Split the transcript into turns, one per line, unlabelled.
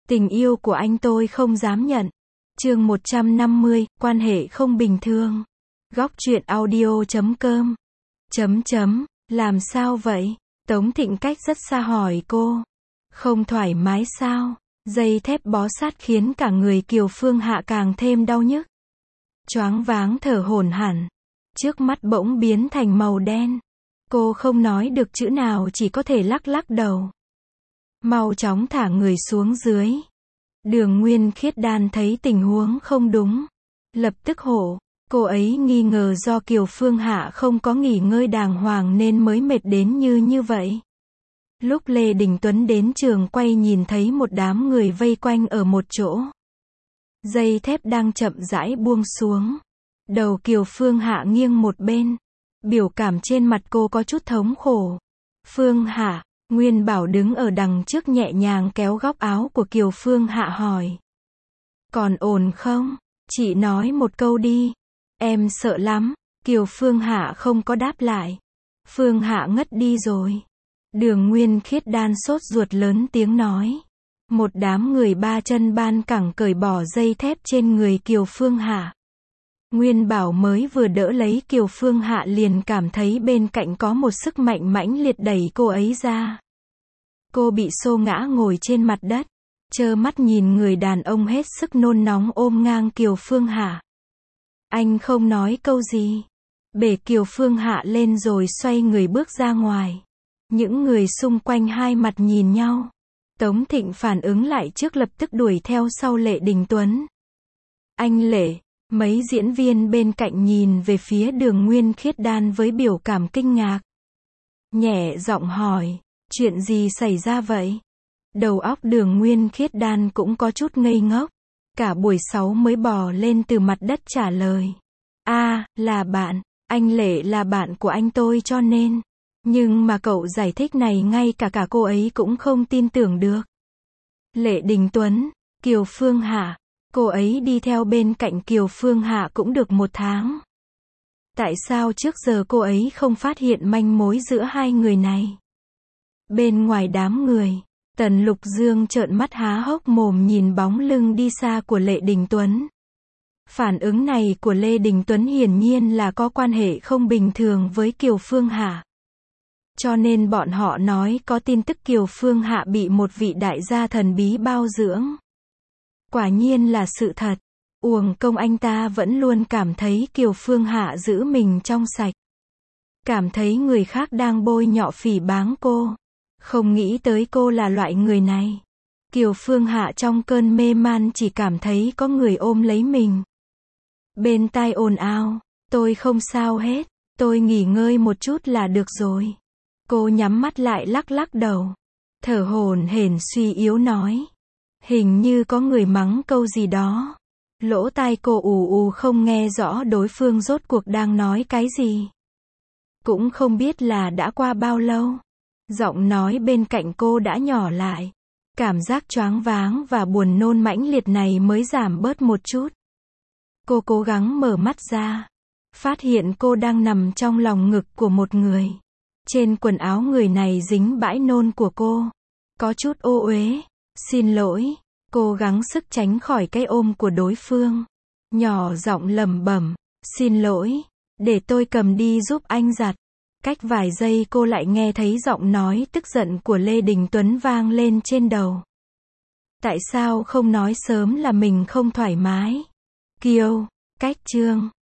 Tình yêu của anh tôi không dám nhận. Chương 150, quan hệ không bình thường. Góc truyện audio.com. Làm sao vậy? Tống Thịnh cách rất xa hỏi cô. Không thoải mái sao? Dây thép bó sát khiến cả người Kiều Phương Hạ càng thêm đau nhức. Choáng váng thở hổn hển. Trước mắt bỗng biến thành màu đen. Cô không nói được chữ nào, chỉ có thể lắc lắc đầu. Mau chóng thả người xuống dưới. Đường Nguyên Khiết Đan thấy tình huống không đúng. Lập tức hộ. Cô ấy nghi ngờ do Kiều Phương Hạ không có nghỉ ngơi đàng hoàng nên mới mệt đến như vậy. Lúc Lê Đình Tuấn đến trường quay nhìn thấy một đám người vây quanh ở một chỗ. Dây thép đang chậm rãi buông xuống. Đầu Kiều Phương Hạ nghiêng một bên. Biểu cảm trên mặt cô có chút thống khổ. Phương Hạ, Nguyên Bảo đứng ở đằng trước nhẹ nhàng kéo góc áo của Kiều Phương Hạ hỏi. Còn ổn không? Chị nói một câu đi. Em sợ lắm. Kiều Phương Hạ không có đáp lại. Phương Hạ ngất đi rồi. Đường Nguyên Khiết Đan sốt ruột lớn tiếng nói. Một đám người ba chân ban cẳng cởi bỏ dây thép trên người Kiều Phương Hạ. Nguyên Bảo mới vừa đỡ lấy Kiều Phương Hạ liền cảm thấy bên cạnh có một sức mạnh mãnh liệt đẩy cô ấy ra. Cô bị xô ngã ngồi trên mặt đất, trơ mắt nhìn người đàn ông hết sức nôn nóng ôm ngang Kiều Phương Hạ. Anh không nói câu gì, bế Kiều Phương Hạ lên rồi xoay người bước ra ngoài. Những người xung quanh hai mặt nhìn nhau. Tống Thịnh phản ứng lại trước lập tức đuổi theo sau Lệ Đình Tuấn. Anh Lệ. Mấy diễn viên bên cạnh nhìn về phía Đường Nguyên Khiết Đan với biểu cảm kinh ngạc. Nhẹ giọng hỏi, chuyện gì xảy ra vậy? Đầu óc Đường Nguyên Khiết Đan cũng có chút ngây ngốc. Cả buổi 6 mới bò lên từ mặt đất trả lời. Là bạn, anh Lệ là bạn của anh tôi cho nên. Nhưng mà cậu giải thích này ngay cả cô ấy cũng không tin tưởng được. Lệ Đình Tuấn, Kiều Phương Hạ. Cô ấy đi theo bên cạnh Kiều Phương Hạ cũng được 1 tháng. Tại sao trước giờ cô ấy không phát hiện manh mối giữa hai người này? Bên ngoài đám người, Tần Lục Dương trợn mắt há hốc mồm nhìn bóng lưng đi xa của Lệ Đình Tuấn. Phản ứng này của Lê Đình Tuấn hiển nhiên là có quan hệ không bình thường với Kiều Phương Hạ. Cho nên bọn họ nói có tin tức Kiều Phương Hạ bị một vị đại gia thần bí bao dưỡng. Quả nhiên là sự thật. Uổng công anh ta vẫn luôn cảm thấy Kiều Phương Hạ giữ mình trong sạch. Cảm thấy người khác đang bôi nhọ phỉ báng cô. Không nghĩ tới cô là loại người này. Kiều Phương Hạ trong cơn mê man chỉ cảm thấy có người ôm lấy mình. Bên tai ồn ào, tôi không sao hết, tôi nghỉ ngơi một chút là được rồi. Cô nhắm mắt lại lắc lắc đầu. Thở hổn hển suy yếu nói. Hình như có người mắng câu gì đó. Lỗ tai cô ù không nghe rõ đối phương rốt cuộc đang nói cái gì. Cũng không biết là đã qua bao lâu. Giọng nói bên cạnh cô đã nhỏ lại. Cảm giác choáng váng và buồn nôn mãnh liệt này mới giảm bớt một chút. Cô cố gắng mở mắt ra. Phát hiện cô đang nằm trong lòng ngực của một người. Trên quần áo người này dính bãi nôn của cô. Có chút ô uế. Xin lỗi. Cố gắng sức tránh khỏi cái ôm của đối phương. Nhỏ giọng lẩm bẩm. Xin lỗi. Để tôi cầm đi giúp anh giặt. Cách vài giây cô lại nghe thấy giọng nói tức giận của Lê Đình Tuấn vang lên trên đầu. Tại sao không nói sớm là mình không thoải mái? Kiều, cách chương.